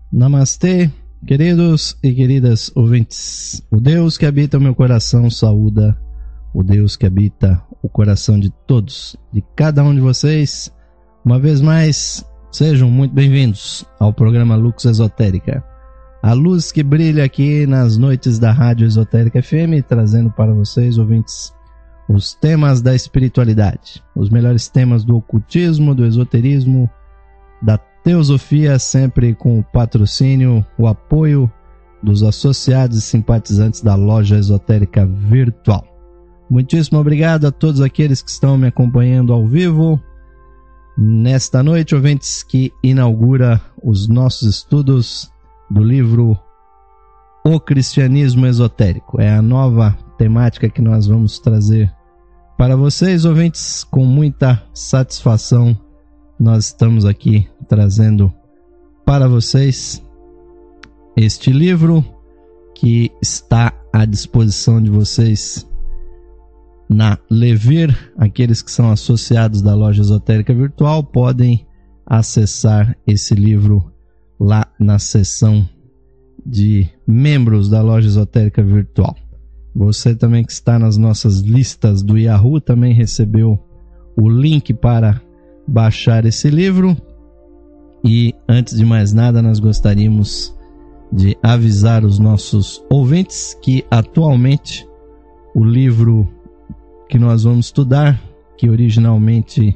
Namastê, queridos e queridas ouvintes. O Deus que habita o meu coração saúda o Deus que habita o coração de todos, de cada um de vocês. Uma vez mais, sejam muito bem-vindos ao programa Lux Esotérica. A luz que brilha aqui nas noites da Rádio Esotérica FM, trazendo para vocês, ouvintes, os temas da espiritualidade, os melhores temas do ocultismo, do esoterismo, da teosofia, sempre com o patrocínio, o apoio dos associados e simpatizantes da Loja Esotérica Virtual. Muitíssimo obrigado a todos aqueles que estão me acompanhando ao vivo nesta noite, ouvintes, que inaugura os nossos estudos do livro O Cristianismo Esotérico. É a nova temática que nós vamos trazer para vocês, ouvintes. Com muita satisfação nós estamos aqui trazendo para vocês este livro que está à disposição de vocês na Levir. Aqueles que são associados da Loja Esotérica Virtual podem acessar esse livro lá na seção de membros da Loja Esotérica Virtual. Você também que está nas nossas listas do Yahoo também recebeu o link para baixar esse livro. E antes de mais nada, nós gostaríamos de avisar os nossos ouvintes que atualmente o livro que nós vamos estudar, que originalmente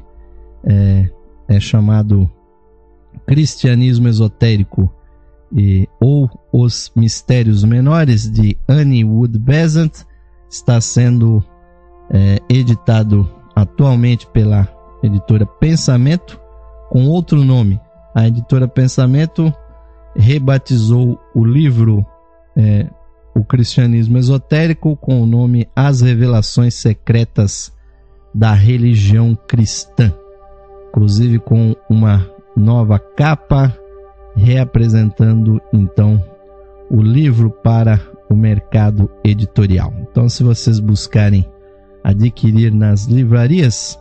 é chamado Cristianismo Esotérico ou Os Mistérios Menores, de Annie Wood Besant, está sendo editado atualmente pela editora Pensamento com outro nome. A editora Pensamento rebatizou o livro O Cristianismo Esotérico com o nome As Revelações Secretas da Religião Cristã, inclusive com uma nova capa, reapresentando então o livro para o mercado editorial. Então, se vocês buscarem adquirir nas livrarias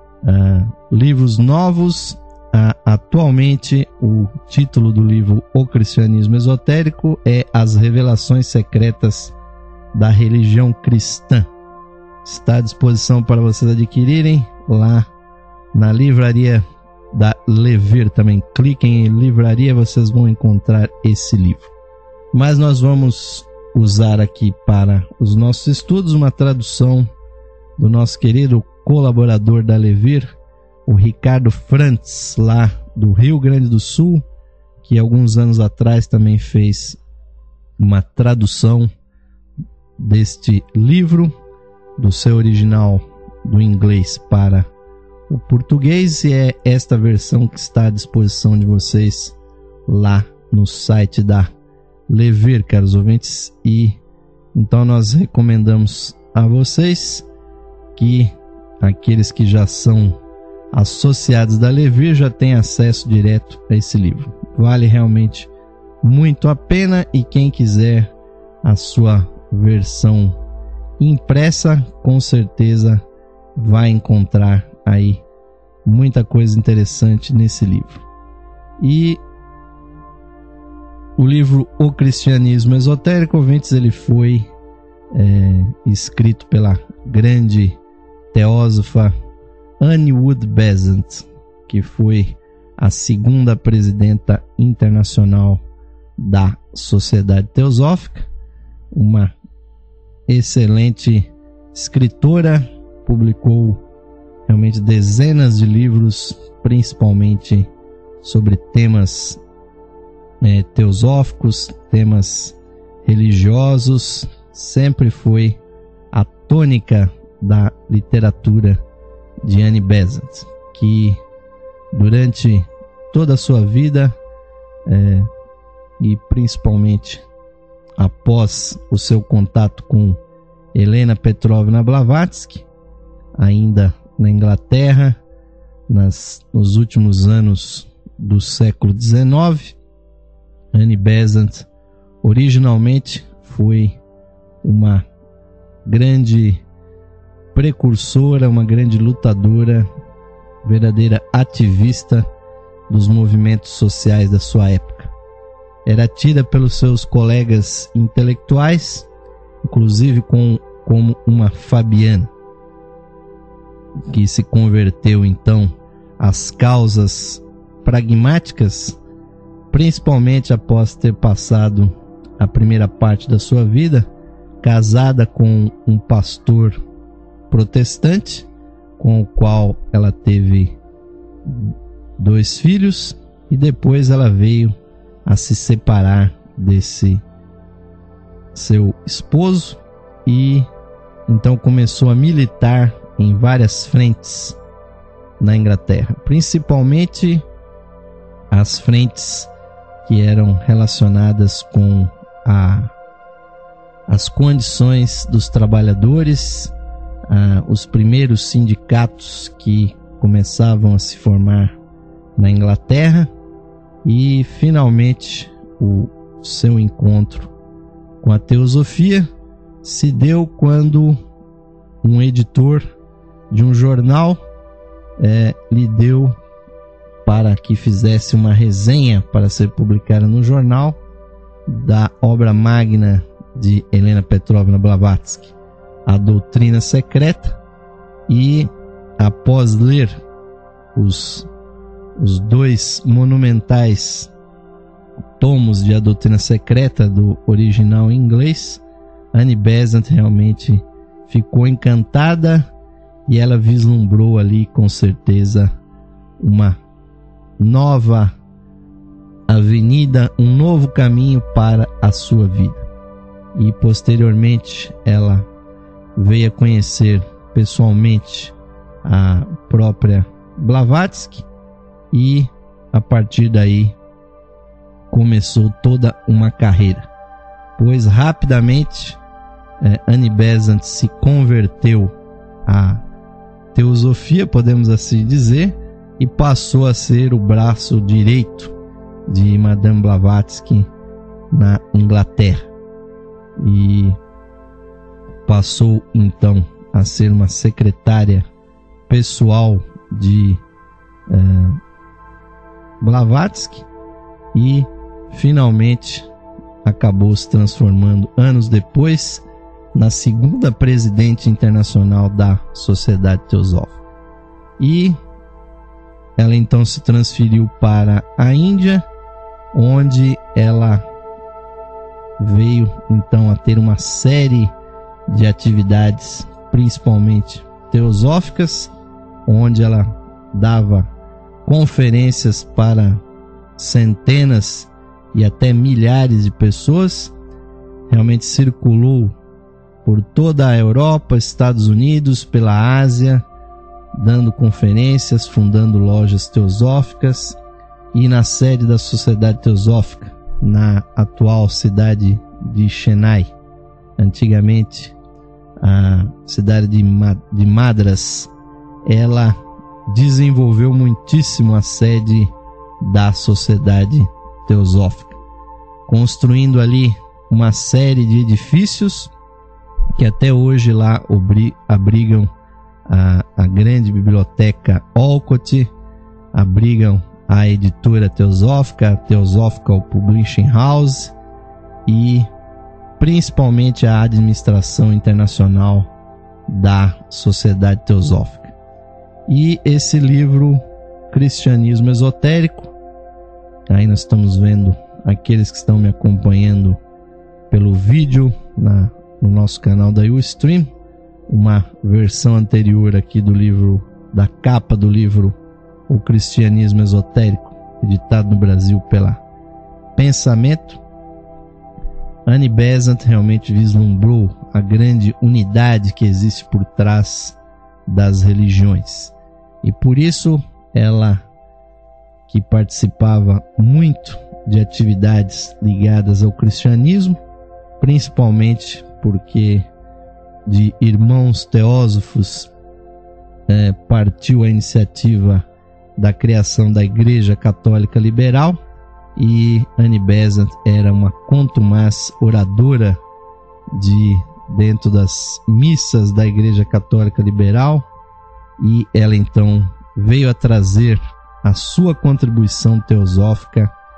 livros novos, atualmente o título do livro O Cristianismo Esotérico é As Revelações Secretas da Religião Cristã. Está à disposição para vocês adquirirem lá na livraria da Levir também. Cliquem em livraria, vocês vão encontrar esse livro. Mas nós vamos usar aqui para os nossos estudos uma tradução do nosso querido colaborador da Levir, o Ricardo Frantz, lá do Rio Grande do Sul, que alguns anos atrás também fez uma tradução deste livro, do seu original do inglês para o português, e é esta versão que está à disposição de vocês lá no site da Levir, caros ouvintes. E então nós recomendamos a vocês que aqueles que já são associados da Levir já têm acesso direto a esse livro. Vale realmente muito a pena, e quem quiser a sua versão impressa, com certeza vai encontrar aí muita coisa interessante nesse livro. E o livro O Cristianismo Esotérico, ouvintes, ele foi escrito pela grande teósofa Annie Wood Besant, que foi a segunda presidenta internacional da Sociedade Teosófica, uma excelente escritora, publicou realmente dezenas de livros, principalmente sobre temas teosóficos, temas religiosos. Sempre foi a tônica da literatura de Annie Besant, que durante toda a sua vida e principalmente após o seu contato com Helena Petrovna Blavatsky, ainda na Inglaterra, nos últimos anos do século XIX, Annie Besant originalmente foi uma grande precursora, uma grande lutadora, verdadeira ativista dos movimentos sociais da sua época. era tida pelos seus colegas intelectuais, inclusive como uma fabiana, que se converteu então às causas pragmáticas, principalmente após ter passado a primeira parte da sua vida casada com um pastor protestante, com o qual ela teve 2 filhos, e depois ela veio a se separar desse seu esposo e então começou a militar em várias frentes na Inglaterra, principalmente as frentes que eram relacionadas com as condições dos trabalhadores, os primeiros sindicatos que começavam a se formar na Inglaterra, e finalmente o seu encontro com a teosofia se deu quando um editor de um jornal lhe deu para que fizesse uma resenha para ser publicada no jornal da obra magna de Helena Petrovna Blavatsky, A Doutrina Secreta, e após ler os 2 monumentais tomos de A Doutrina Secreta do original em inglês, Annie Besant realmente ficou encantada e ela vislumbrou ali com certeza uma nova avenida, um novo caminho para a sua vida. E posteriormente ela veio a conhecer pessoalmente a própria Blavatsky e a partir daí começou toda uma carreira, pois rapidamente Annie Besant se converteu à teosofia, podemos assim dizer, e passou a ser o braço direito de Madame Blavatsky na Inglaterra, e passou então a ser uma secretária pessoal de Blavatsky e finalmente acabou se transformando anos depois na segunda presidente internacional da Sociedade Teosófica. E ela então se transferiu para a Índia, onde ela veio então a ter uma série de atividades, principalmente teosóficas, onde ela dava conferências para centenas e até milhares de pessoas. Realmente circulou por toda a Europa, Estados Unidos, pela Ásia, dando conferências, fundando lojas teosóficas, e na sede da Sociedade Teosófica, na atual cidade de Chennai, antigamente a cidade de Madras, ela desenvolveu muitíssimo a sede da Sociedade Teosófica, construindo ali uma série de edifícios que até hoje lá abrigam a grande biblioteca Olcott, abrigam a editora teosófica, a Theosophical Publishing House e principalmente a administração internacional da Sociedade Teosófica. E esse livro, Cristianismo Esotérico, aí nós estamos vendo aqueles que estão me acompanhando pelo vídeo no nosso canal da Ustream, uma versão anterior aqui do livro, da capa do livro O Cristianismo Esotérico, editado no Brasil pela Pensamento. Annie Besant realmente vislumbrou a grande unidade que existe por trás das religiões. E por isso ela, que participava muito de atividades ligadas ao cristianismo, principalmente porque de irmãos teósofos partiu a iniciativa da criação da Igreja Católica Liberal, e Annie Besant era uma contumaz oradora dentro das missas da Igreja Católica Liberal, e ela então veio a trazer a sua contribuição teosófica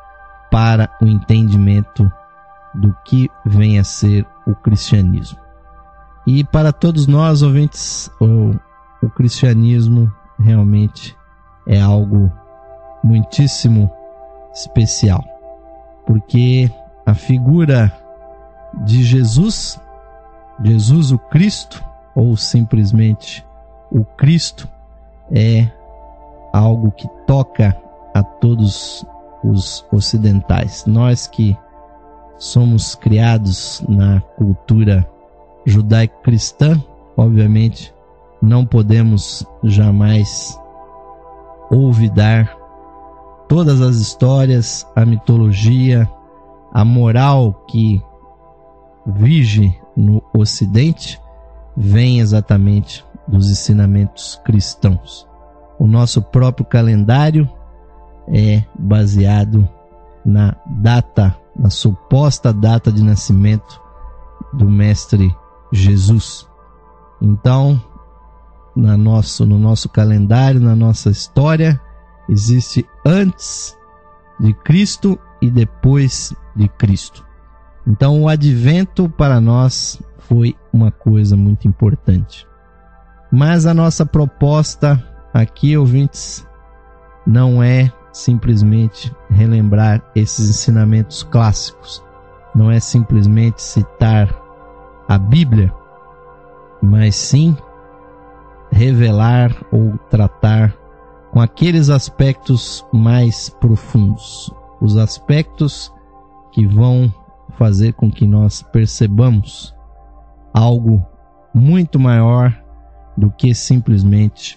para o entendimento do que vem a ser o cristianismo. E para todos nós, ouvintes, o cristianismo realmente é algo muitíssimo especial, porque a figura de Jesus o Cristo, ou simplesmente o Cristo, é algo que toca a todos os ocidentais. Nós que somos criados na cultura judaico-cristã, obviamente não podemos jamais olvidar todas as histórias, a mitologia, a moral que vige no Ocidente, vem exatamente dos ensinamentos cristãos. O nosso próprio calendário é baseado na suposta data de nascimento do Mestre Jesus. Então, no nosso calendário, na nossa história, existe antes de Cristo e depois de Cristo. Então, o advento para nós foi uma coisa muito importante. Mas a nossa proposta aqui, ouvintes, não é simplesmente relembrar esses ensinamentos clássicos, não é simplesmente citar a Bíblia, mas sim revelar ou tratar com aqueles aspectos mais profundos, os aspectos que vão fazer com que nós percebamos algo muito maior do que simplesmente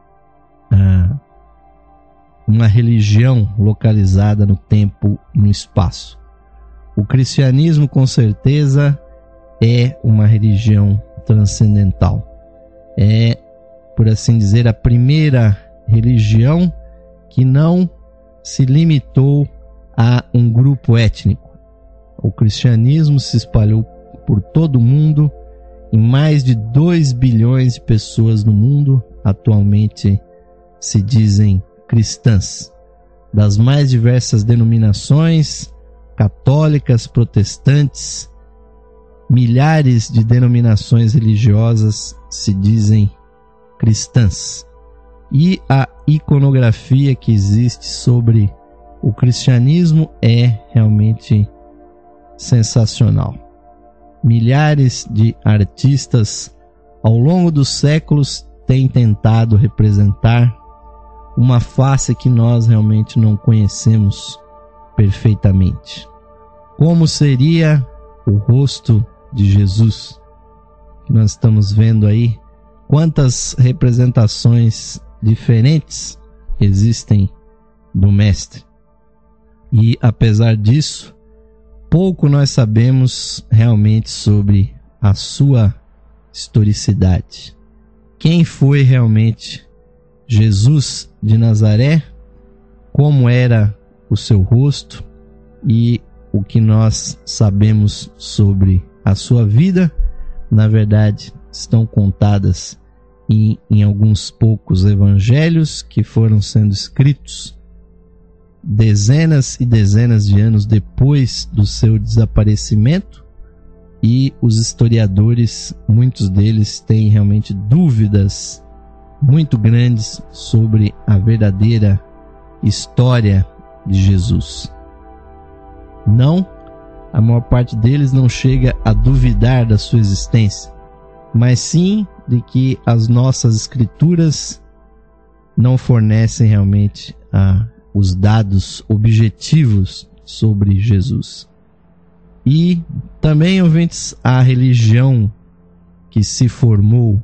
uma religião localizada no tempo e no espaço. O cristianismo, com certeza, é uma religião transcendental. É, por assim dizer, a primeira religião que não se limitou a um grupo étnico. O cristianismo se espalhou por todo o mundo, em mais de 2 bilhões de pessoas no mundo atualmente se dizem cristãs, das mais diversas denominações, católicas, protestantes, milhares de denominações religiosas se dizem cristãs. E a iconografia que existe sobre o cristianismo é realmente sensacional. Milhares de artistas ao longo dos séculos têm tentado representar uma face que nós realmente não conhecemos perfeitamente. Como seria o rosto de Jesus? Que nós estamos vendo aí quantas representações diferentes existem do Mestre. E apesar disso, pouco nós sabemos realmente sobre a sua historicidade. Quem foi realmente Jesus de Nazaré? Como era o seu rosto? E o que nós sabemos sobre a sua vida, na verdade, estão contadas em alguns poucos evangelhos que foram sendo escritos dezenas e dezenas de anos depois do seu desaparecimento, e os historiadores, muitos deles, têm realmente dúvidas muito grandes sobre a verdadeira história de Jesus. Não, a maior parte deles não chega a duvidar da sua existência, mas sim de que as nossas escrituras não fornecem realmente os dados objetivos sobre Jesus. E também, ouvintes, a religião que se formou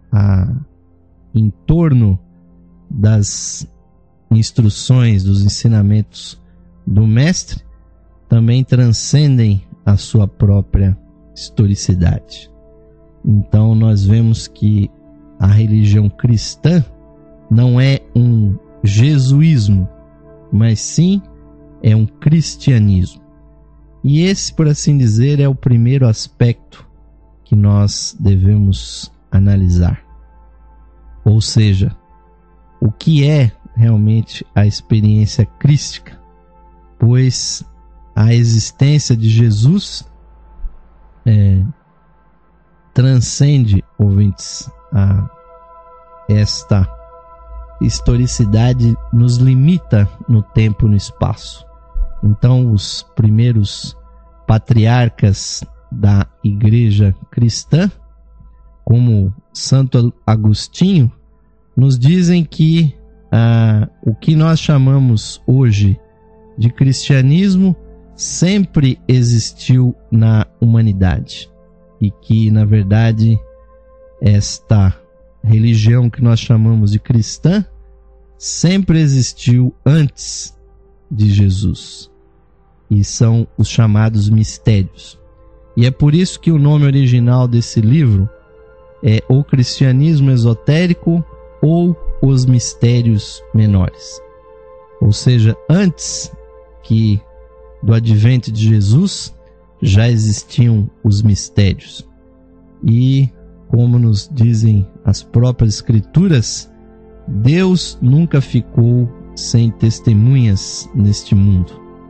em torno das instruções, dos ensinamentos do Mestre, também transcendem a sua própria historicidade. Então nós vemos que a religião cristã não é um jesuísmo, mas sim é um cristianismo. E esse, por assim dizer, é o primeiro aspecto que nós devemos analisar. Ou seja, o que é realmente a experiência crística? Pois a existência de Jesus transcende, ouvintes, esta historicidade nos limita no tempo e no espaço. Então, os primeiros patriarcas da igreja cristã, como Santo Agostinho, nos dizem que o que nós chamamos hoje de cristianismo sempre existiu na humanidade e que, na verdade, esta religião que nós chamamos de cristã sempre existiu antes de Jesus, e são os chamados mistérios. E é por isso que o nome original desse livro é O Cristianismo Esotérico ou Os Mistérios Menores. Ou seja, antes do advento de Jesus, já existiam os mistérios. E, como nos dizem as próprias Escrituras, Deus nunca ficou sem testemunhas neste mundo.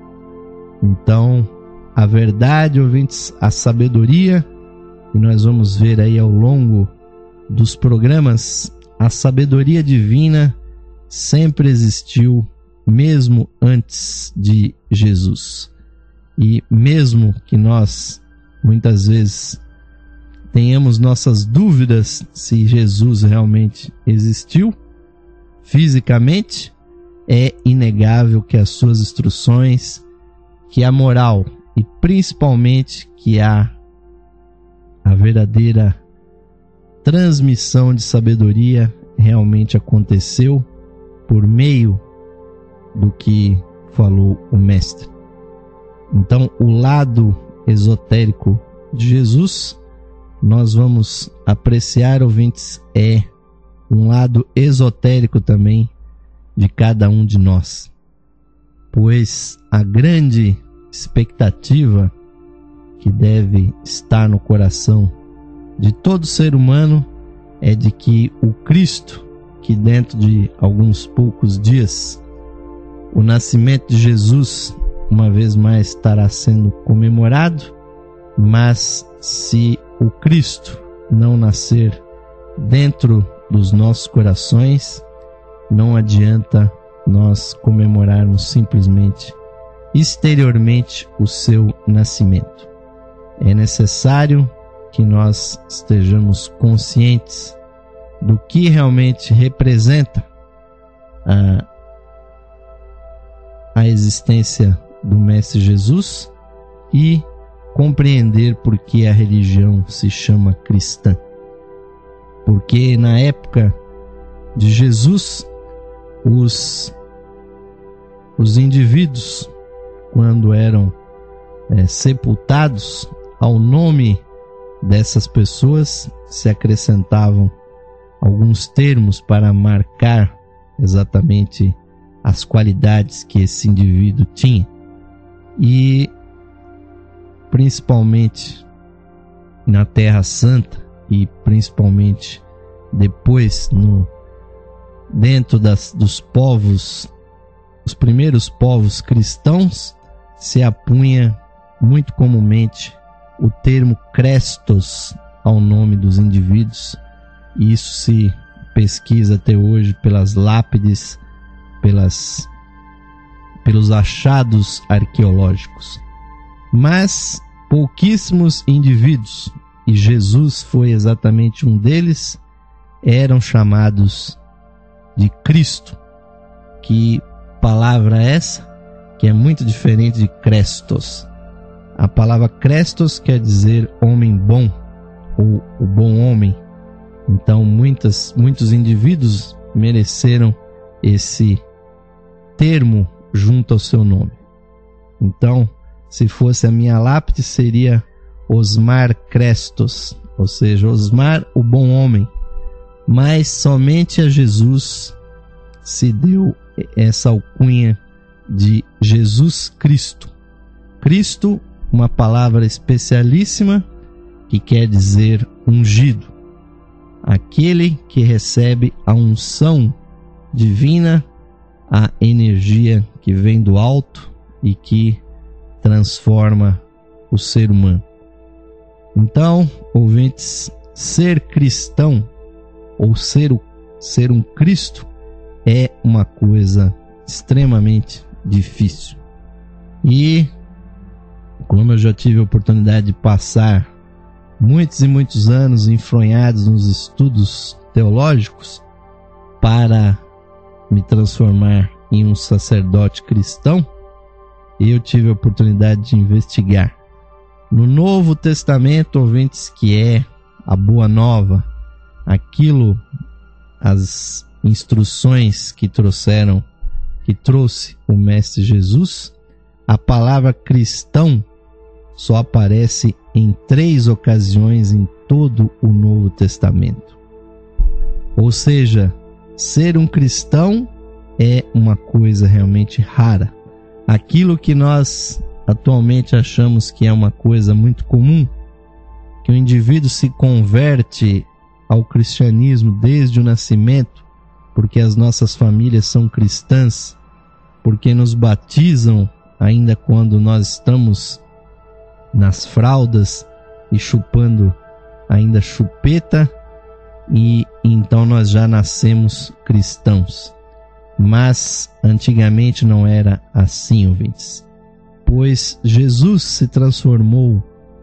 Então, a verdade, ouvintes, a sabedoria, e nós vamos ver aí ao longo dos programas, a sabedoria divina sempre existiu, mesmo antes de Jesus. E mesmo que nós, muitas vezes, tenhamos nossas dúvidas se Jesus realmente existiu fisicamente, é inegável que as suas instruções, que a moral e principalmente que a verdadeira transmissão de sabedoria realmente aconteceu por meio do que falou o Mestre. Então, o lado esotérico de Jesus, nós vamos apreciar, ouvintes, é um lado esotérico também de cada um de nós, pois a grande expectativa que deve estar no coração de todo ser humano é de que o Cristo, que dentro de alguns poucos dias, o nascimento de Jesus, uma vez mais, estará sendo comemorado, mas se o Cristo não nascer dentro dos nossos corações, não adianta nós comemorarmos simplesmente exteriormente o seu nascimento. É necessário que nós estejamos conscientes do que realmente representa a existência do Mestre Jesus e compreender por que a religião se chama cristã. Porque na época de Jesus, os indivíduos, quando eram sepultados, ao nome dessas pessoas se acrescentavam alguns termos para marcar exatamente as qualidades que esse indivíduo tinha. E principalmente na Terra Santa e principalmente depois dentro dos povos, os primeiros povos cristãos, se apunha muito comumente o termo Crestos ao nome dos indivíduos, e isso se pesquisa até hoje pelas lápides, pelos achados arqueológicos. Mas pouquíssimos indivíduos, e Jesus foi exatamente um deles, eram chamados de Cristo. Que palavra é essa? Que é muito diferente de Crestos. A palavra Crestos quer dizer homem bom, ou o bom homem. Então muitos indivíduos mereceram esse termo junto ao seu nome. Então, se fosse a minha lápide, seria Osmar Crestos, ou seja, Osmar, o bom homem. Mas somente a Jesus se deu essa alcunha de Jesus Cristo. Cristo, uma palavra especialíssima que quer dizer ungido. Aquele que recebe a unção divina, a energia que vem do alto e que transforma o ser humano. Então, ouvintes, ser cristão ou ser um Cristo é uma coisa extremamente difícil. E como eu já tive a oportunidade de passar muitos e muitos anos enfronhados nos estudos teológicos para me transformar em um sacerdote cristão, eu tive a oportunidade de investigar no Novo Testamento, ouvintes, que é a Boa Nova, as instruções que trouxe o Mestre Jesus. A palavra cristão só aparece em 3 ocasiões em todo o Novo Testamento. Ou seja, ser um cristão é uma coisa realmente rara. Aquilo que nós atualmente achamos que é uma coisa muito comum, que o indivíduo se converte ao cristianismo desde o nascimento, porque as nossas famílias são cristãs, porque nos batizam ainda quando nós estamos nas fraldas e chupando ainda chupeta, e então nós já nascemos cristãos. Mas antigamente não era assim, ouvintes, pois Jesus se transformou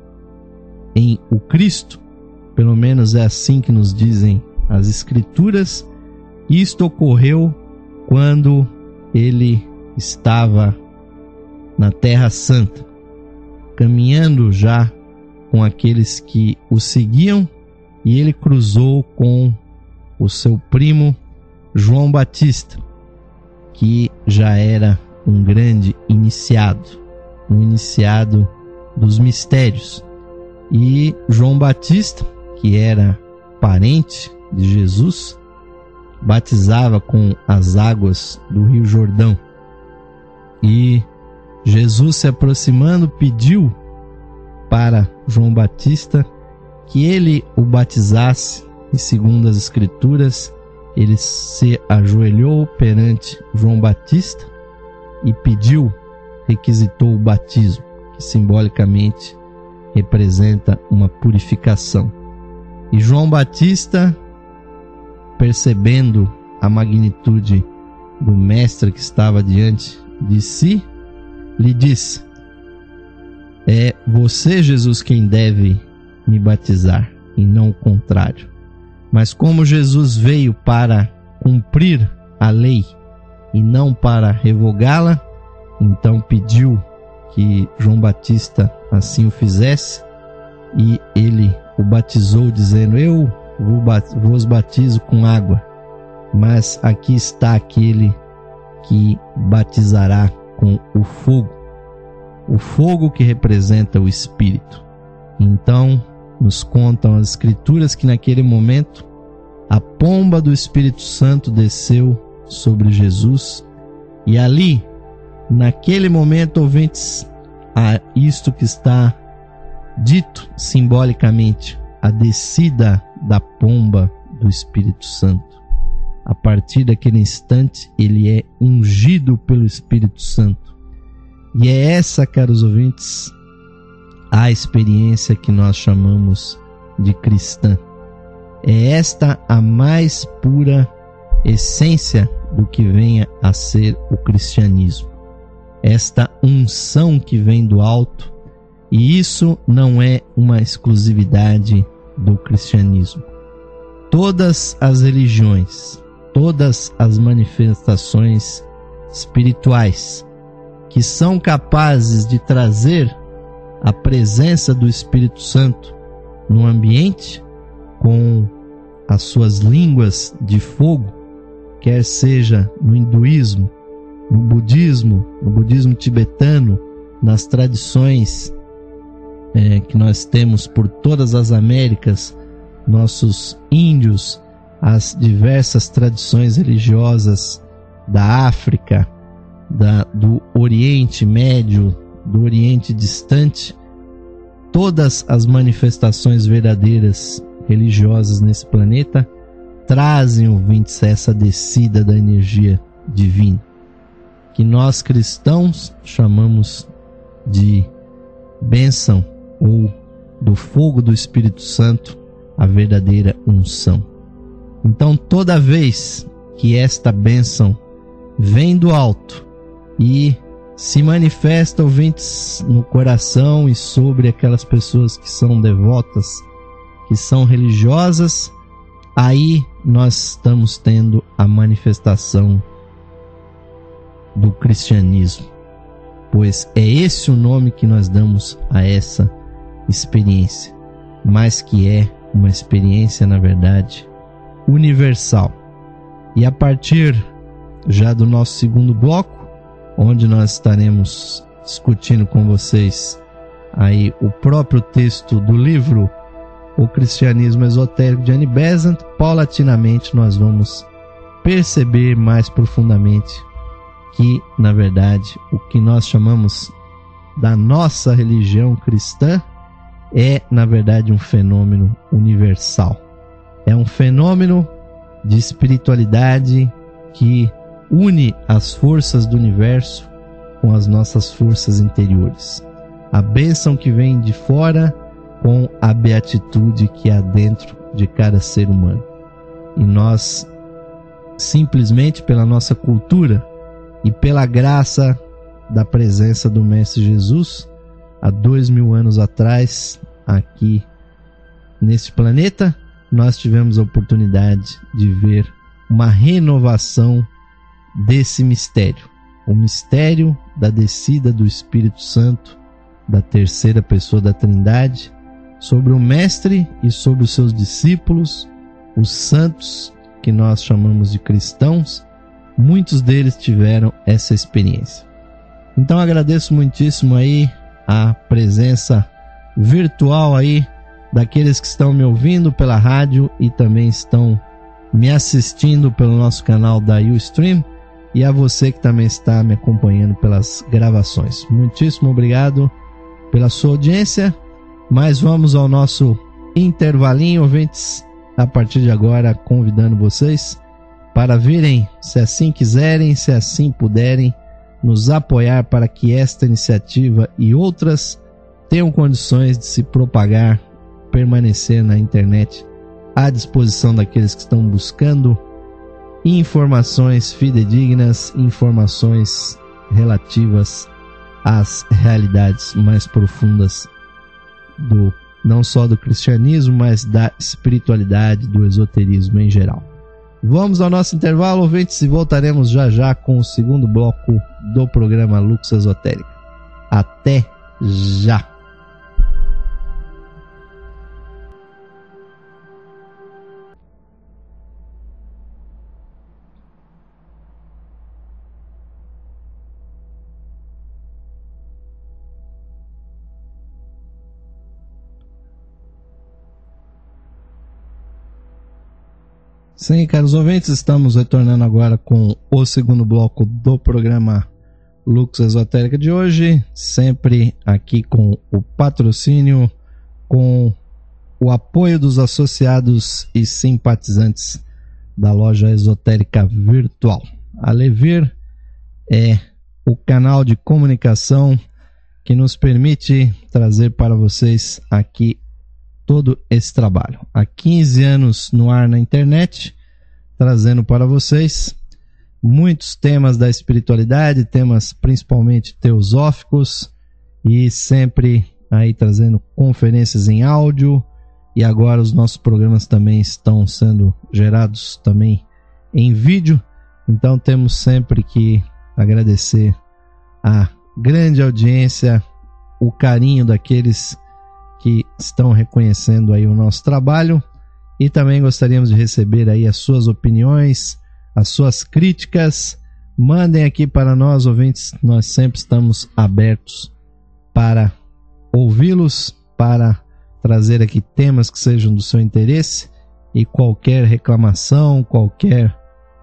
em o Cristo, pelo menos é assim que nos dizem as Escrituras. Isto ocorreu quando ele estava na Terra Santa, caminhando já com aqueles que o seguiam, e ele cruzou com o seu primo João Batista, que já era um grande iniciado, um iniciado dos mistérios. E João Batista, que era parente de Jesus, batizava com as águas do Rio Jordão. E Jesus, se aproximando, pediu para João Batista que ele o batizasse, e segundo as Escrituras, ele se ajoelhou perante João Batista e requisitou o batismo, que simbolicamente representa uma purificação. E João Batista, percebendo a magnitude do mestre que estava diante de si, lhe disse: é você, Jesus, quem deve me batizar, e não o contrário. Mas como Jesus veio para cumprir a lei e não para revogá-la, então pediu que João Batista assim o fizesse, e ele o batizou, dizendo: eu vos batizo com água, mas aqui está aquele que batizará com o fogo que representa o Espírito. Então nos contam as Escrituras que naquele momento a pomba do Espírito Santo desceu sobre Jesus, e ali, naquele momento, ouvintes, a isto que está dito simbolicamente, a descida da pomba do Espírito Santo. A partir daquele instante, ele é ungido pelo Espírito Santo. E é essa, caros ouvintes, a experiência que nós chamamos de cristã. É esta a mais pura essência do que venha a ser o cristianismo. Esta unção que vem do alto, e isso não é uma exclusividade do cristianismo. Todas as religiões, todas as manifestações espirituais que são capazes de trazer a presença do Espírito Santo no ambiente, com as suas línguas de fogo, quer seja no hinduísmo, no budismo tibetano, nas tradições que nós temos por todas as Américas, nossos índios, as diversas tradições religiosas da África, do Oriente Médio, do Oriente Distante, todas as manifestações verdadeiras religiosas nesse planeta trazem, ouvintes, essa descida da energia divina, que nós cristãos chamamos de bênção ou do fogo do Espírito Santo, a verdadeira unção. Então, toda vez que esta bênção vem do alto e se manifesta, ouvintes, no coração e sobre aquelas pessoas que são devotas, que são religiosas, aí nós estamos tendo a manifestação do cristianismo, pois é esse o nome que nós damos a essa experiência, mas que é uma experiência, na verdade, universal. E a partir já do nosso segundo bloco, onde nós estaremos discutindo com vocês aí o próprio texto do livro O Cristianismo Esotérico de Annie Besant, paulatinamente nós vamos perceber mais profundamente que, na verdade, o que nós chamamos da nossa religião cristã é, na verdade, um fenômeno universal. É um fenômeno de espiritualidade que une as forças do universo com as nossas forças interiores. A bênção que vem de fora com a beatitude que há dentro de cada ser humano. E nós, simplesmente pela nossa cultura e pela graça da presença do Mestre Jesus, há 2000 anos atrás, aqui neste planeta, nós tivemos a oportunidade de ver uma renovação desse mistério, o mistério da descida do Espírito Santo, da terceira pessoa da Trindade, sobre o Mestre e sobre os seus discípulos, os santos, que nós chamamos de cristãos. Muitos deles tiveram essa experiência. Então agradeço muitíssimo aí a presença virtual aí daqueles que estão me ouvindo pela rádio e também estão me assistindo pelo nosso canal da Ustream, e a você que também está me acompanhando pelas gravações. Muitíssimo obrigado pela sua audiência, mas vamos ao nosso intervalinho, ouvintes, a partir de agora convidando vocês para virem, se assim quiserem, se assim puderem, nos apoiar para que esta iniciativa e outras tenham condições de se propagar, permanecer na internet à disposição daqueles que estão buscando informações fidedignas, informações relativas às realidades mais profundas não só do cristianismo, mas da espiritualidade, do esoterismo em geral. Vamos ao nosso intervalo, ouvintes, e voltaremos já já com o segundo bloco do programa Lux Esotérica. Até já! Sim, caros ouvintes, estamos retornando agora com o segundo bloco do programa Lux Esotérica de hoje, sempre aqui com o patrocínio, com o apoio dos associados e simpatizantes da loja esotérica virtual. A Levir é o canal de comunicação que nos permite trazer para vocês aqui todo esse trabalho. Há 15 anos no ar na internet, trazendo para vocês muitos temas da espiritualidade, temas principalmente teosóficos, e sempre aí trazendo conferências em áudio, e agora os nossos programas também estão sendo gerados também em vídeo. Então temos sempre que agradecer a grande audiência, o carinho daqueles que estão reconhecendo aí o nosso trabalho, e também gostaríamos de receber aí as suas opiniões, as suas críticas. Mandem aqui para nós, ouvintes, nós sempre estamos abertos para ouvi-los, para trazer aqui temas que sejam do seu interesse, e qualquer reclamação, qualquer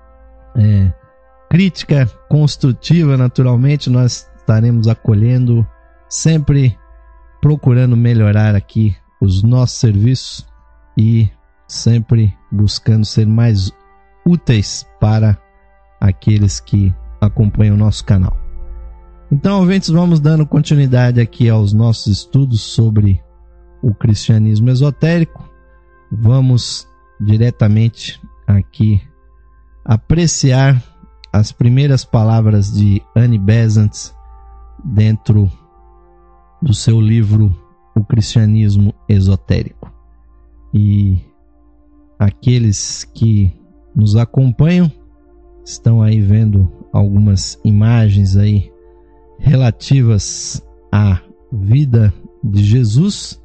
crítica construtiva, naturalmente, nós estaremos acolhendo, sempre procurando melhorar aqui os nossos serviços e sempre buscando ser mais úteis para aqueles que acompanham o nosso canal. Então, ouvintes, vamos dando continuidade aqui aos nossos estudos sobre o cristianismo esotérico. Vamos diretamente aqui apreciar as primeiras palavras de Annie Besant dentro do seu livro O Cristianismo Esotérico. E aqueles que nos acompanham estão aí vendo algumas imagens aí relativas à vida de Jesus,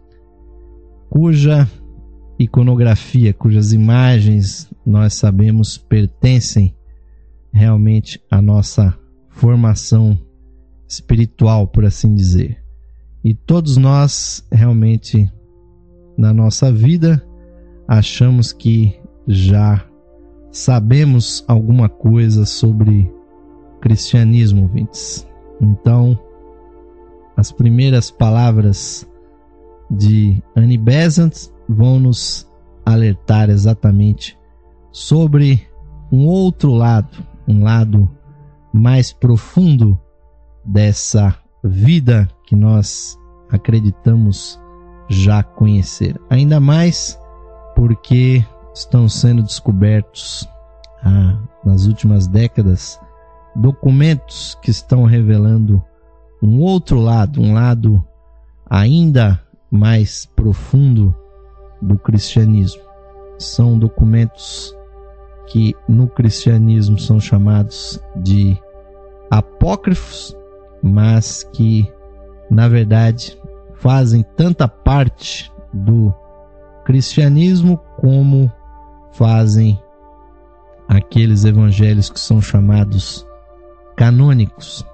cuja iconografia, cujas imagens nós sabemos pertencem realmente à nossa formação espiritual, por assim dizer. E todos nós realmente na nossa vida achamos que já sabemos alguma coisa sobre cristianismo, ouvintes. Então, as primeiras palavras de Annie Besant vão nos alertar exatamente sobre um outro lado, um lado mais profundo dessa vida que nós acreditamos já conhecer. Ainda mais porque estão sendo descobertos nas últimas décadas documentos que estão revelando um outro lado, um lado ainda mais profundo do cristianismo. São documentos que no cristianismo são chamados de apócrifos, mas que na verdade fazem tanta parte do cristianismo como fazem aqueles evangelhos que são chamados canônicos.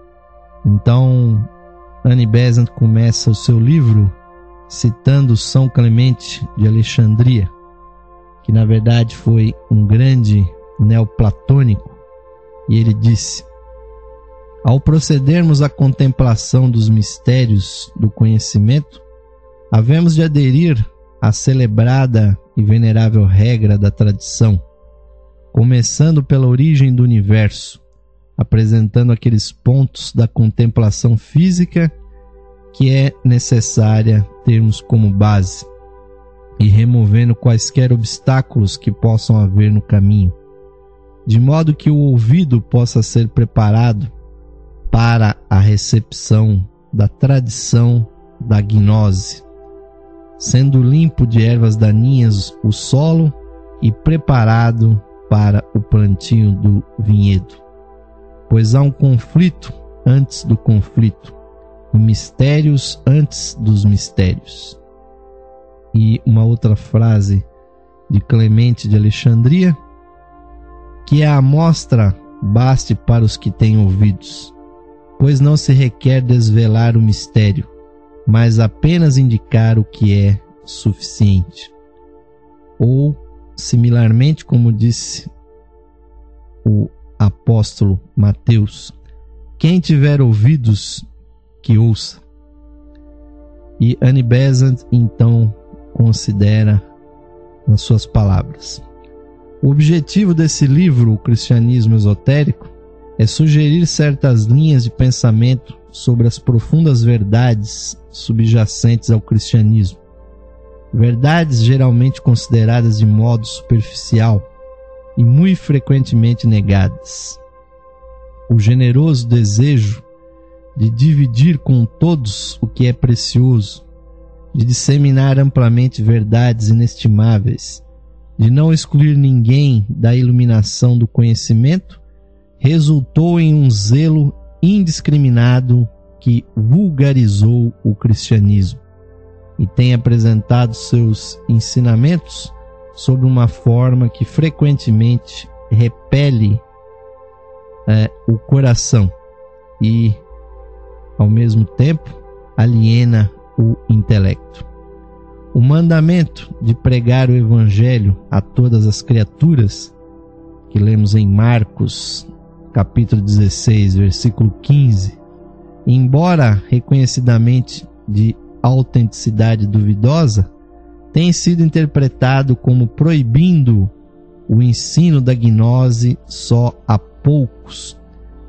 Então, Annie Besant começa o seu livro citando São Clemente de Alexandria, que na verdade foi um grande neoplatônico, e ele disse: ao procedermos à contemplação dos mistérios do conhecimento, havemos de aderir à celebrada e venerável regra da tradição, começando pela origem do universo, apresentando aqueles pontos da contemplação física que é necessária termos como base, e removendo quaisquer obstáculos que possam haver no caminho, de modo que o ouvido possa ser preparado para a recepção da tradição da gnose, sendo limpo de ervas daninhas o solo e preparado para o plantio do vinhedo. Pois há um conflito antes do conflito, e mistérios antes dos mistérios. E uma outra frase de Clemente de Alexandria, que a amostra baste para os que têm ouvidos, pois não se requer desvelar o mistério, mas apenas indicar o que é suficiente. Ou, similarmente, como disse o apóstolo Mateus: quem tiver ouvidos, que ouça. E Annie Besant então considera nas suas palavras: o objetivo desse livro, O Cristianismo Esotérico, é sugerir certas linhas de pensamento sobre as profundas verdades subjacentes ao cristianismo, verdades geralmente consideradas de modo superficial e muito frequentemente negadas. O generoso desejo de dividir com todos o que é precioso, de disseminar amplamente verdades inestimáveis, de não excluir ninguém da iluminação do conhecimento, resultou em um zelo indiscriminado que vulgarizou o cristianismo e tem apresentado seus ensinamentos sob uma forma que frequentemente repele o coração e, ao mesmo tempo, aliena o intelecto. O mandamento de pregar o evangelho a todas as criaturas, que lemos em Marcos, capítulo 16, versículo 15, embora reconhecidamente de autenticidade duvidosa, tem sido interpretado como proibindo o ensino da gnose só a poucos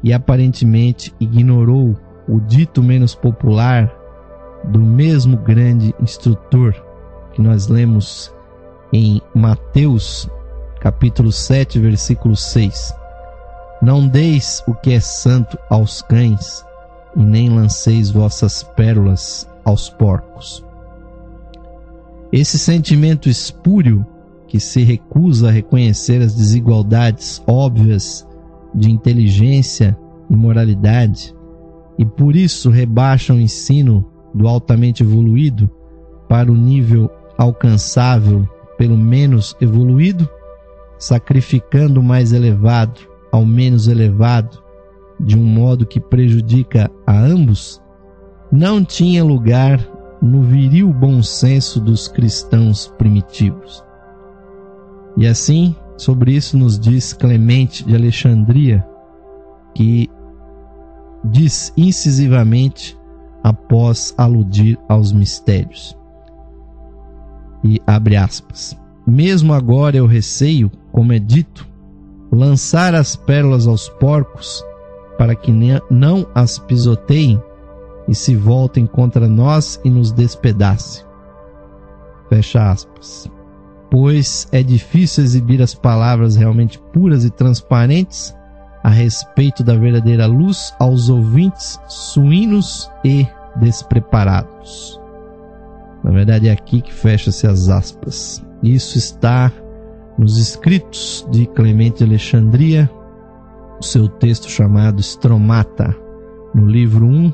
e aparentemente ignorou o dito menos popular do mesmo grande instrutor que nós lemos em Mateus capítulo 7, versículo 6. Não deis o que é santo aos cães, e nem lanceis vossas pérolas aos porcos. Esse sentimento espúrio que se recusa a reconhecer as desigualdades óbvias de inteligência e moralidade, e por isso rebaixa o ensino do altamente evoluído para o nível alcançável pelo menos evoluído, sacrificando o mais elevado ao menos elevado, de um modo que prejudica a ambos, não tinha lugar no viril bom senso dos cristãos primitivos. E assim, sobre isso nos diz Clemente de Alexandria, que diz incisivamente após aludir aos mistérios. E abre aspas. Mesmo agora eu receio, como é dito, lançar as pérolas aos porcos, para que não as pisoteiem e se voltem contra nós e nos despedacem. Fecha aspas. Pois é difícil exibir as palavras realmente puras e transparentes a respeito da verdadeira luz aos ouvintes suínos e despreparados. Na verdade é aqui que fecha-se as aspas. Isso está nos escritos de Clemente de Alexandria, o seu texto chamado Stromata, no livro 1,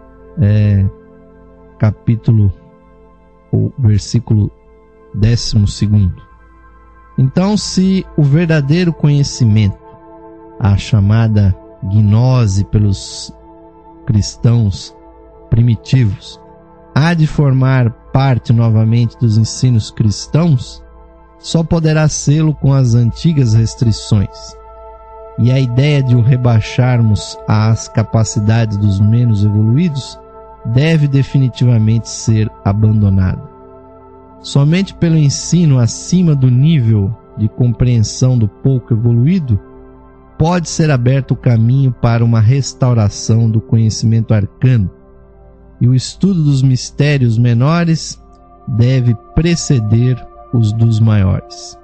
capítulo ou versículo 12. Então, se o verdadeiro conhecimento, a chamada gnose pelos cristãos primitivos, há de formar parte novamente dos ensinos cristãos, só poderá sê-lo com as antigas restrições. E a ideia de o rebaixarmos às capacidades dos menos evoluídos deve definitivamente ser abandonada. Somente pelo ensino acima do nível de compreensão do pouco evoluído pode ser aberto o caminho para uma restauração do conhecimento arcano, e o estudo dos mistérios menores deve preceder os dos maiores.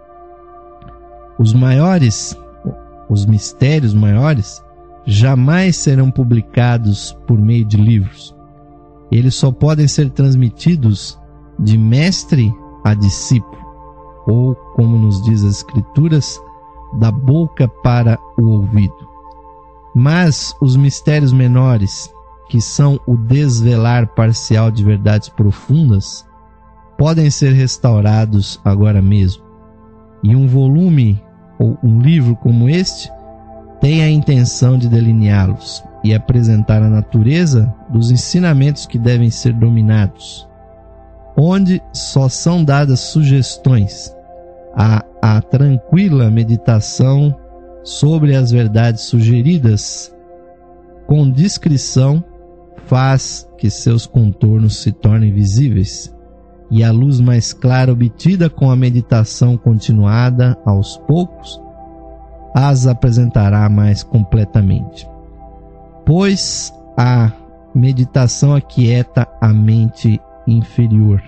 Os mistérios maiores jamais serão publicados por meio de livros. Eles só podem ser transmitidos de mestre a discípulo, ou, como nos diz as Escrituras, da boca para o ouvido. Mas os mistérios menores, que são o desvelar parcial de verdades profundas, podem ser restaurados agora mesmo. E um volume ou um livro como este tem a intenção de delineá-los e apresentar a natureza dos ensinamentos que devem ser dominados, onde só são dadas sugestões a tranquila meditação sobre as verdades sugeridas com discrição faz que seus contornos se tornem visíveis, e a luz mais clara obtida com a meditação continuada aos poucos as apresentará mais completamente. Pois a meditação aquieta a mente inferior,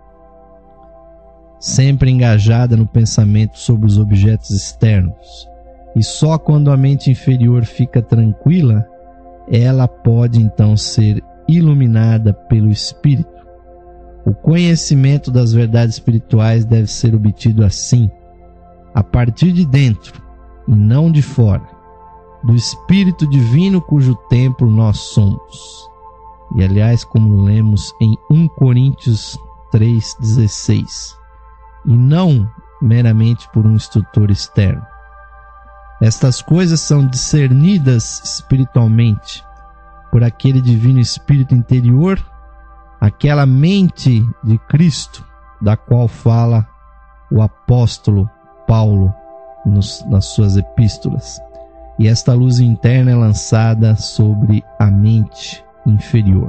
sempre engajada no pensamento sobre os objetos externos, e só quando a mente inferior fica tranquila, ela pode então ser iluminada pelo Espírito. O conhecimento das verdades espirituais deve ser obtido assim, a partir de dentro e não de fora, do Espírito Divino cujo templo nós somos. E aliás, como lemos em 1 Coríntios 3,16, e não meramente por um instrutor externo. Estas coisas são discernidas espiritualmente por aquele divino Espírito interior, aquela mente de Cristo, da qual fala o apóstolo Paulo nas suas epístolas. E esta luz interna é lançada sobre a mente inferior.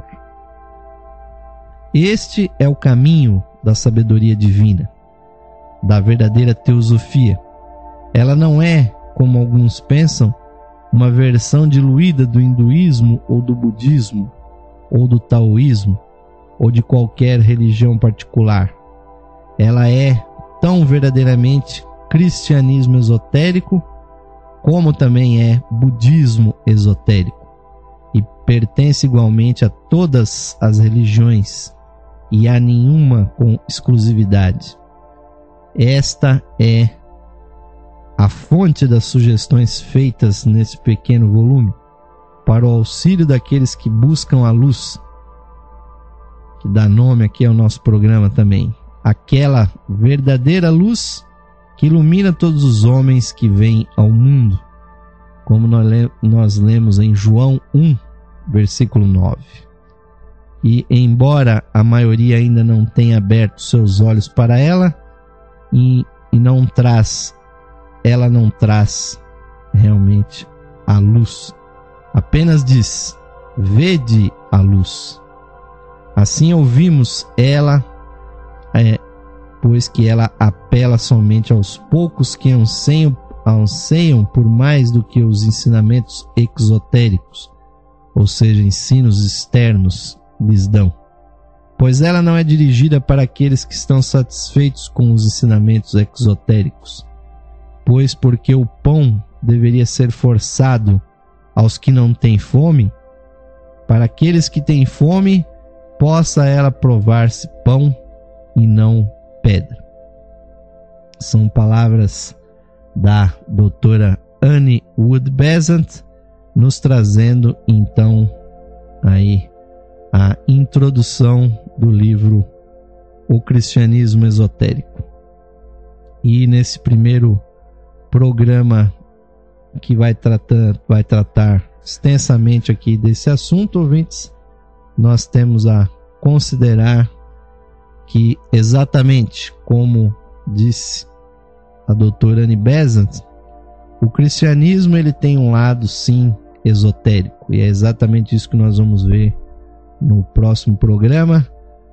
Este é o caminho da sabedoria divina, da verdadeira teosofia. Ela não é, como alguns pensam, uma versão diluída do hinduísmo ou do budismo ou do taoísmo ou de qualquer religião particular. Ela é tão verdadeiramente cristianismo esotérico como também é budismo esotérico, e pertence igualmente a todas as religiões e a nenhuma com exclusividade. Esta é a fonte das sugestões feitas nesse pequeno volume para o auxílio daqueles que buscam a luz, que dá nome aqui ao nosso programa também, aquela verdadeira luz que ilumina todos os homens que vêm ao mundo, como nós lemos em João 1, versículo 9. E embora a maioria ainda não tenha aberto seus olhos para ela, ela não traz realmente a luz. Apenas diz: vede a luz. Assim ouvimos ela, pois que ela apela somente aos poucos que anseiam por mais do que os ensinamentos exotéricos, ou seja, ensinos externos, lhes dão. Pois ela não é dirigida para aqueles que estão satisfeitos com os ensinamentos exotéricos, pois porque o pão deveria ser forçado aos que não têm fome, para aqueles que têm fome possa ela provar-se pão e não pedra. São palavras da doutora Annie Wood Besant, nos trazendo então aí a introdução do livro O Cristianismo Esotérico. E nesse primeiro programa que vai tratar extensamente aqui desse assunto, ouvintes, nós temos a considerar que, exatamente como disse a doutora Annie Besant, o cristianismo ele tem um lado sim esotérico, e é exatamente isso que nós vamos ver no próximo programa,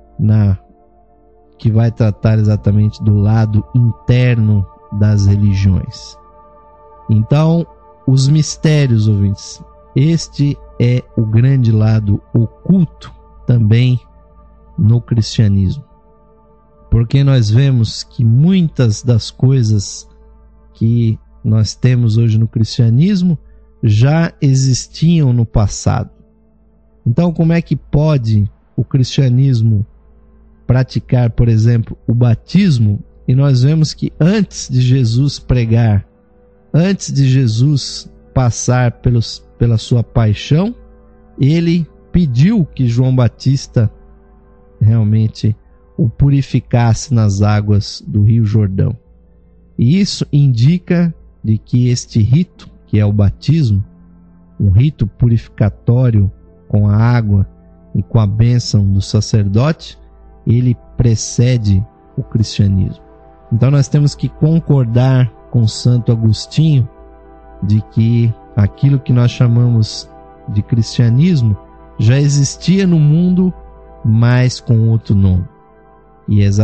que vai tratar exatamente do lado interno das religiões. Então, os mistérios, ouvintes, este é o grande lado oculto também no cristianismo, porque nós vemos que muitas das coisas que nós temos hoje no cristianismo já existiam no passado. Então, como é que pode o cristianismo praticar, por exemplo, o batismo? E nós vemos que antes de Jesus pregar, antes de Jesus passar pela sua paixão, ele pediu que João Batista realmente o purificasse nas águas do Rio Jordão. E isso indica de que este rito, que é o batismo, um rito purificatório com a água e com a bênção do sacerdote, ele precede o cristianismo. Então nós temos que concordar com Santo Agostinho de que aquilo que nós chamamos de cristianismo já existia no mundo, mas com outro nome. E é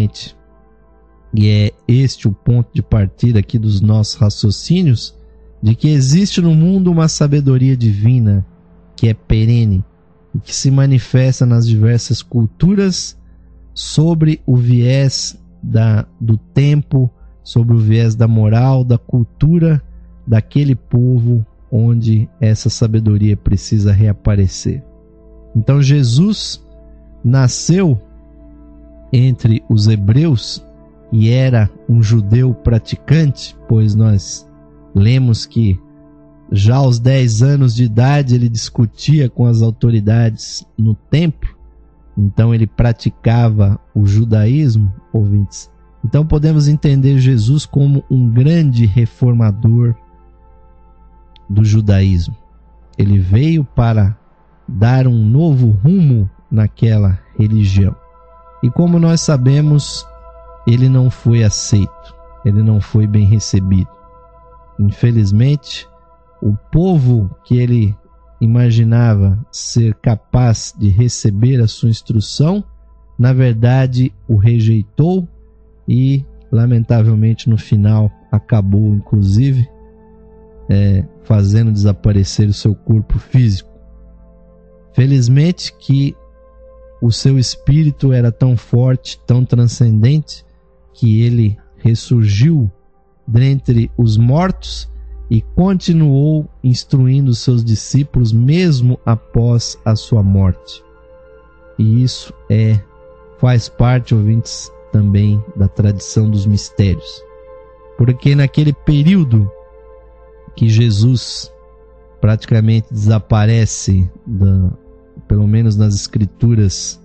este o ponto de partida aqui dos nossos raciocínios, de que existe no mundo uma sabedoria divina que é perene e que se manifesta nas diversas culturas sobre o viés do tempo, sobre o viés da moral, da cultura daquele povo onde essa sabedoria precisa reaparecer. Então Jesus nasceu entre os hebreus e era um judeu praticante, pois nós lemos que já aos 10 anos de idade ele discutia com as autoridades no templo, então ele praticava o judaísmo, ouvintes. Então podemos entender Jesus como um grande reformador do judaísmo. Ele veio para dar um novo rumo naquela religião. E como nós sabemos, ele não foi aceito, ele não foi bem recebido. Infelizmente, o povo que ele imaginava ser capaz de receber a sua instrução, na verdade o rejeitou e, lamentavelmente, no final acabou, inclusive, fazendo desaparecer o seu corpo físico. Felizmente que o seu espírito era tão forte, tão transcendente, que ele ressurgiu dentre os mortos e continuou instruindo os seus discípulos mesmo após a sua morte. E isso faz parte, ouvintes, também da tradição dos mistérios. Porque naquele período que Jesus praticamente desaparece, pelo menos nas escrituras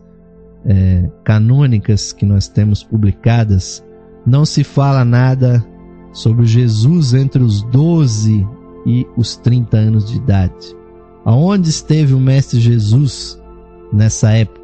canônicas que nós temos publicadas, não se fala nada sobre Jesus entre os 12 e os 30 anos de idade. Aonde esteve o Mestre Jesus nessa época?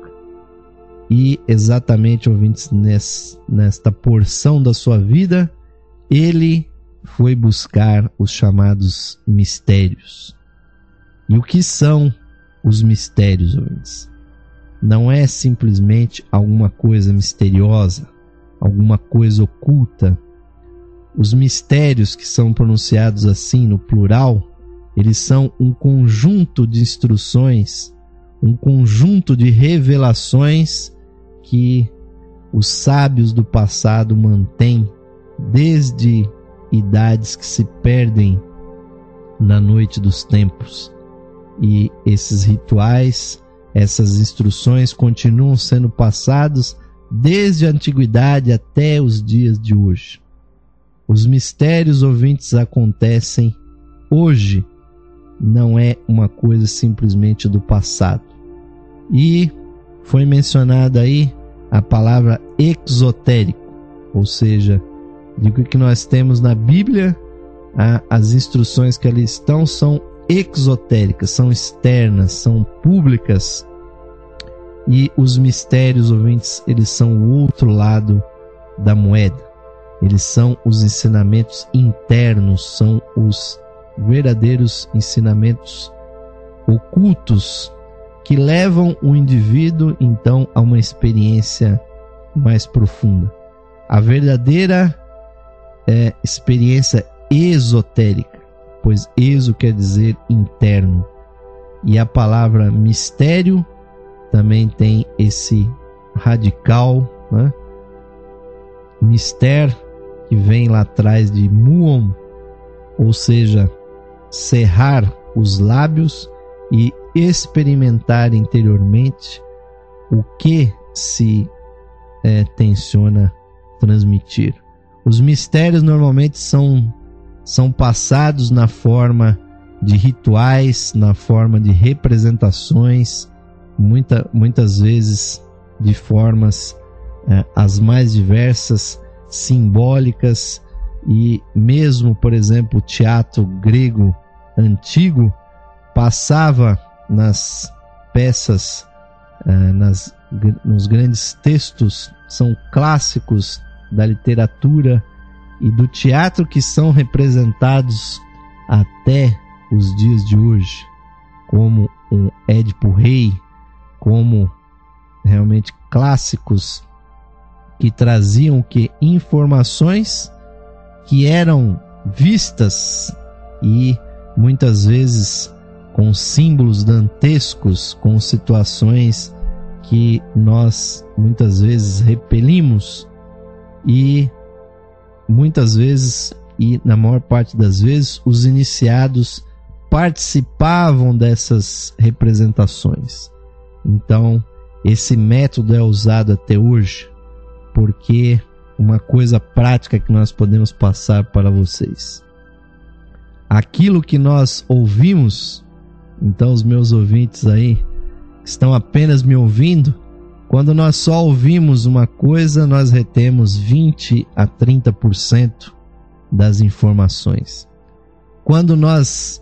E exatamente, ouvintes, nesta porção da sua vida, ele foi buscar os chamados mistérios. E o que são os mistérios, ouvintes? Não é simplesmente alguma coisa misteriosa, alguma coisa oculta. Os mistérios, que são pronunciados assim no plural, eles são um conjunto de instruções, um conjunto de revelações que os sábios do passado mantêm desde idades que se perdem na noite dos tempos. E esses rituais, essas instruções continuam sendo passados desde a antiguidade até os dias de hoje. Os mistérios, ouvintes, acontecem hoje, não é uma coisa simplesmente do passado. E foi mencionada aí a palavra exotérico, ou seja, de que nós temos na Bíblia, as instruções que ali estão são exotéricas, são externas, são públicas. E os mistérios, ouvintes, eles são o outro lado da moeda. Eles são os ensinamentos internos, são os verdadeiros ensinamentos ocultos que levam o indivíduo, então, a uma experiência mais profunda. A verdadeira experiência esotérica, pois exo quer dizer interno. E a palavra mistério também tem esse radical, né? Mister, que vem lá atrás de muon, ou seja, cerrar os lábios e experimentar interiormente o que se tenciona transmitir. Os mistérios normalmente são passados na forma de rituais, na forma de representações, muitas vezes de formas as mais diversas, simbólicas, e mesmo, por exemplo, o teatro grego antigo passava nas peças, nos grandes textos, são clássicos da literatura e do teatro que são representados até os dias de hoje, como um Édipo Rei, como realmente clássicos que traziam informações que eram vistas e muitas vezes com símbolos dantescos, com situações que nós muitas vezes repelimos, e muitas vezes, e na maior parte das vezes, os iniciados participavam dessas representações. Então, esse método é usado até hoje, porque uma coisa prática que nós podemos passar para vocês. Aquilo que nós ouvimos, então os meus ouvintes aí estão apenas me ouvindo, quando nós só ouvimos uma coisa, nós retemos 20 a 30% das informações. Quando nós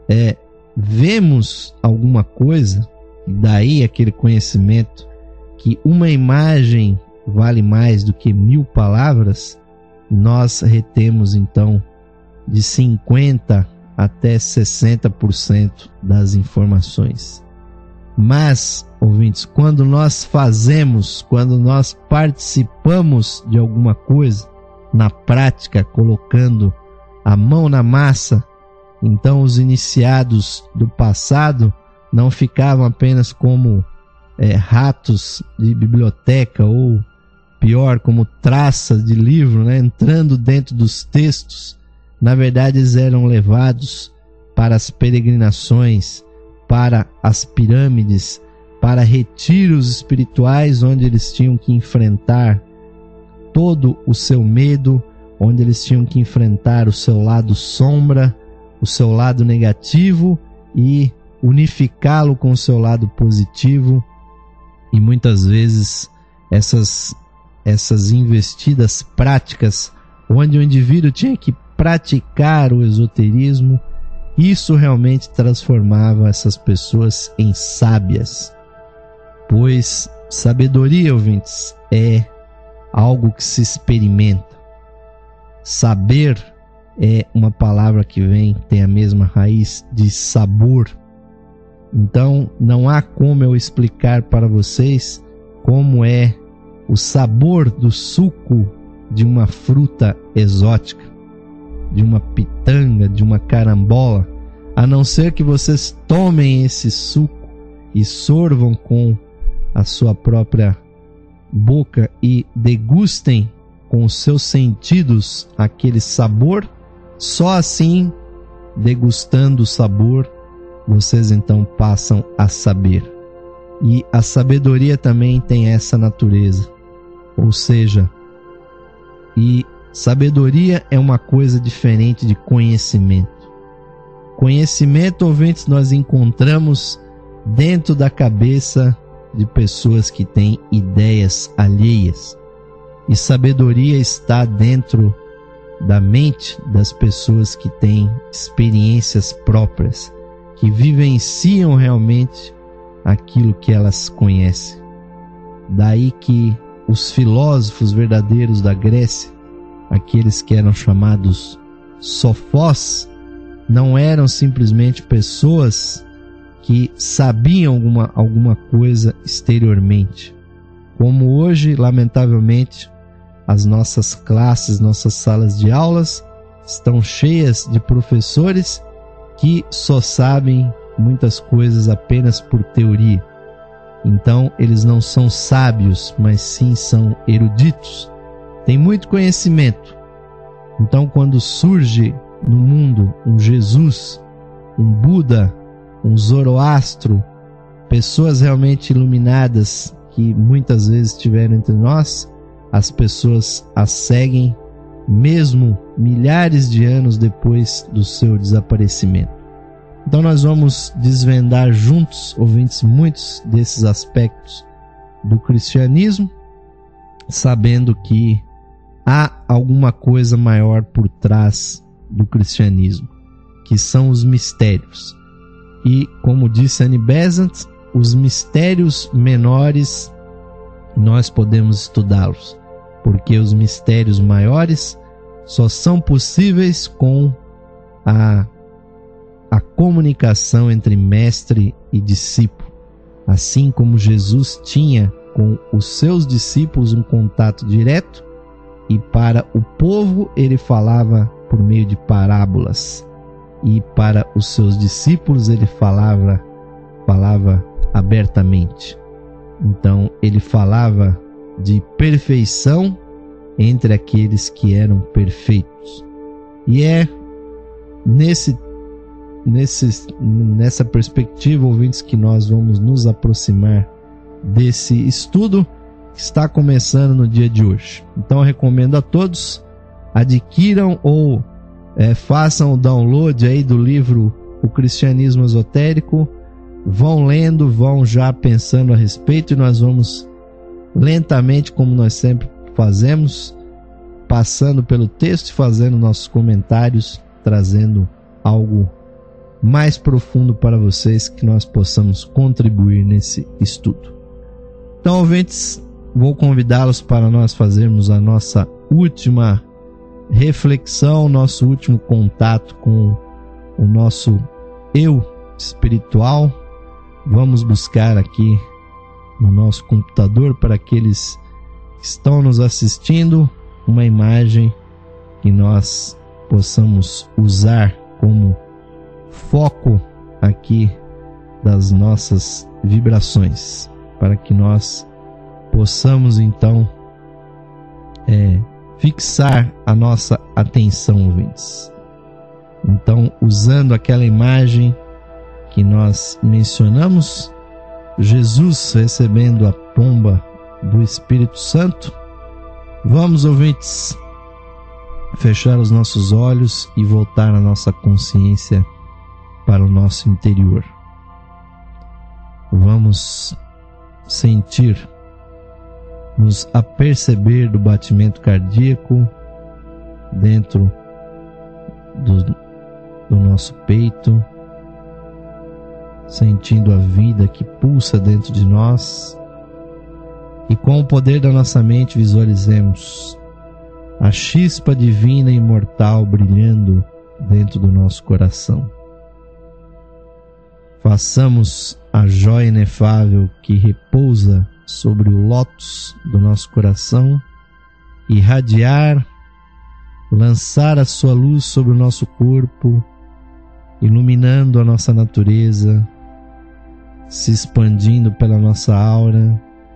vemos alguma coisa, daí aquele conhecimento que uma imagem vale mais do que 1000 palavras, nós retemos então de 50 até 60% das informações. Mas, ouvintes, quando nós fazemos, quando nós participamos de alguma coisa, na prática, colocando a mão na massa, Então os iniciados do passado não ficavam apenas como ratos de biblioteca, ou pior, como traças de livro, né, entrando dentro dos textos. Na verdade, eles eram levados para as peregrinações, para as pirâmides, para retiros espirituais, onde eles tinham que enfrentar todo o seu medo, onde eles tinham que enfrentar o seu lado sombra, o seu lado negativo, e unificá-lo com o seu lado positivo. E muitas vezes essas investidas práticas, onde o indivíduo tinha que praticar o esoterismo, isso realmente transformava essas pessoas em sábias. Pois sabedoria, ouvintes, é algo que se experimenta. Saber é uma palavra que tem a mesma raiz de sabor. Então não há como eu explicar para vocês como é o sabor do suco de uma fruta exótica, de uma pitanga, de uma carambola, a não ser que vocês tomem esse suco e sorvam com a sua própria boca e degustem com os seus sentidos aquele sabor. Só assim, degustando o sabor, vocês então passam a saber. E a sabedoria também tem essa natureza, ou seja, e sabedoria é uma coisa diferente de conhecimento. Conhecimento, ouvintes, nós encontramos dentro da cabeça de pessoas que têm ideias alheias. E sabedoria está dentro da mente das pessoas que têm experiências próprias, que vivenciam realmente aquilo que elas conhecem. Daí que os filósofos verdadeiros da Grécia, aqueles que eram chamados sofós, não eram simplesmente pessoas que sabiam alguma coisa exteriormente. Como hoje, lamentavelmente, as nossas classes, nossas salas de aulas estão cheias de professores que só sabem muitas coisas apenas por teoria. Então, eles não são sábios, mas sim são eruditos. Tem muito conhecimento. Então, quando surge no mundo um Jesus, um Buda, um Zoroastro, pessoas realmente iluminadas que muitas vezes estiveram entre nós, as pessoas as seguem mesmo milhares de anos depois do seu desaparecimento. Então nós vamos desvendar juntos, ouvintes, muitos desses aspectos do cristianismo, sabendo que há alguma coisa maior por trás do cristianismo, que são os mistérios. E, como disse Annie Besant, os mistérios menores nós podemos estudá-los, porque os mistérios maiores só são possíveis com a comunicação entre mestre e discípulo. Assim como Jesus tinha com os seus discípulos um contato direto, e para o povo ele falava por meio de parábolas, e para os seus discípulos ele falava abertamente. Então ele falava de perfeição entre aqueles que eram perfeitos. E é nessa perspectiva, ouvintes, que nós vamos nos aproximar desse estudo que está começando no dia de hoje. Então eu recomendo a todos, adquiram ou façam o download aí do livro O Cristianismo Esotérico, vão lendo, vão já pensando a respeito, e nós vamos lentamente, como nós sempre fazemos, passando pelo texto e fazendo nossos comentários, trazendo algo mais profundo para vocês, que nós possamos contribuir nesse estudo. Então, ouvintes, vou convidá-los para nós fazermos a nossa última reflexão, nosso último contato com o nosso eu espiritual. Vamos buscar aqui no nosso computador, para aqueles que estão nos assistindo, uma imagem que nós possamos usar como foco aqui das nossas vibrações, para que nós possamos então fixar a nossa atenção, ouvintes. Então, usando aquela imagem que nós mencionamos, Jesus recebendo a pomba do Espírito Santo, vamos, ouvintes, fechar os nossos olhos e voltar a nossa consciência para o nosso interior. Vamos sentir, nos aperceber do batimento cardíaco dentro do nosso peito, sentindo a vida que pulsa dentro de nós, e com o poder da nossa mente visualizemos a chispa divina e imortal brilhando dentro do nosso coração. Façamos a joia inefável que repousa sobre o lótus do nosso coração irradiar, lançar a sua luz sobre o nosso corpo, iluminando a nossa natureza, se expandindo pela nossa aura.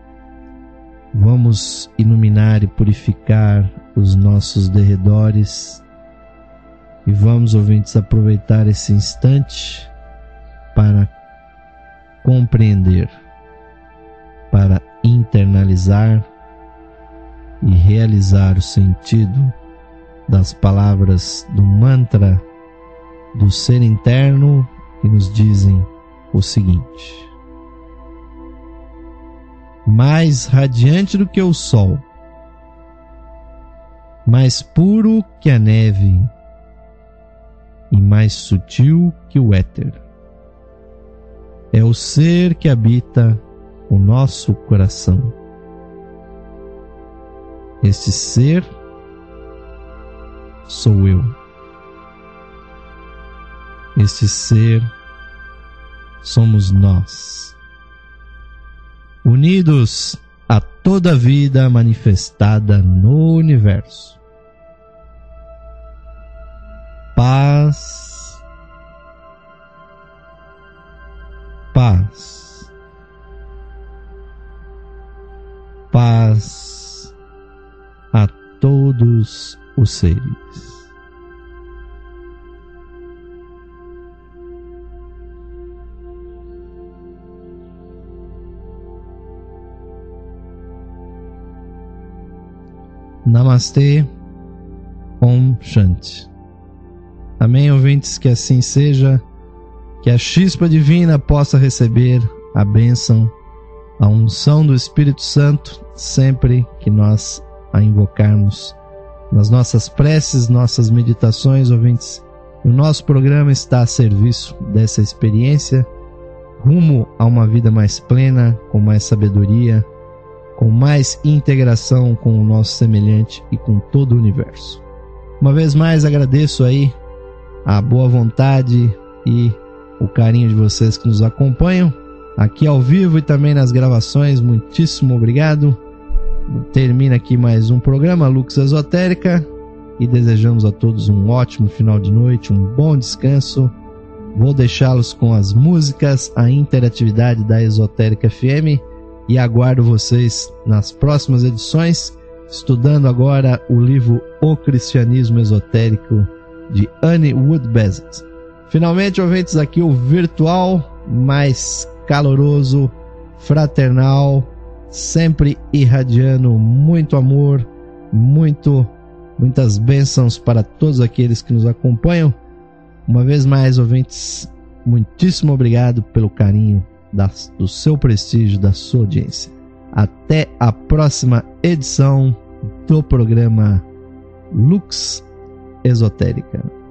Vamos iluminar e purificar os nossos derredores e vamos, ouvintes, aproveitar esse instante para compreender, para internalizar e realizar o sentido das palavras do mantra do ser interno que nos dizem o seguinte: mais radiante do que o sol, mais puro que a neve e mais sutil que o éter, é o ser que habita o nosso coração. Este ser sou eu. Este ser somos nós, unidos a toda a vida manifestada no universo. Paz, paz, paz a todos os seres. Namastê, Om Shanti. Amém, ouvintes, que assim seja, que a chispa divina possa receber a bênção, a unção do Espírito Santo, sempre que nós a invocarmos nas nossas preces, nossas meditações, ouvintes. O nosso programa está a serviço dessa experiência, rumo a uma vida mais plena, com mais sabedoria, com mais integração com o nosso semelhante e com todo o universo. Uma vez mais agradeço aí a boa vontade e o carinho de vocês que nos acompanham aqui ao vivo e também nas gravações. Muitíssimo obrigado. Termina aqui mais um programa Lux Esotérica e desejamos a todos um ótimo final de noite, um bom descanso. Vou deixá-los com as músicas, a interatividade da Esotérica FM e aguardo vocês nas próximas edições, estudando agora o livro O Cristianismo Esotérico de Annie Wood-Bezet. Finalmente, ouvintes, aqui o virtual mais caloroso, fraternal, sempre irradiando muito amor, muitas bênçãos para todos aqueles que nos acompanham. Uma vez mais, ouvintes, muitíssimo obrigado pelo carinho do seu prestígio, da sua audiência. Até a próxima edição do programa Lux Esotérica.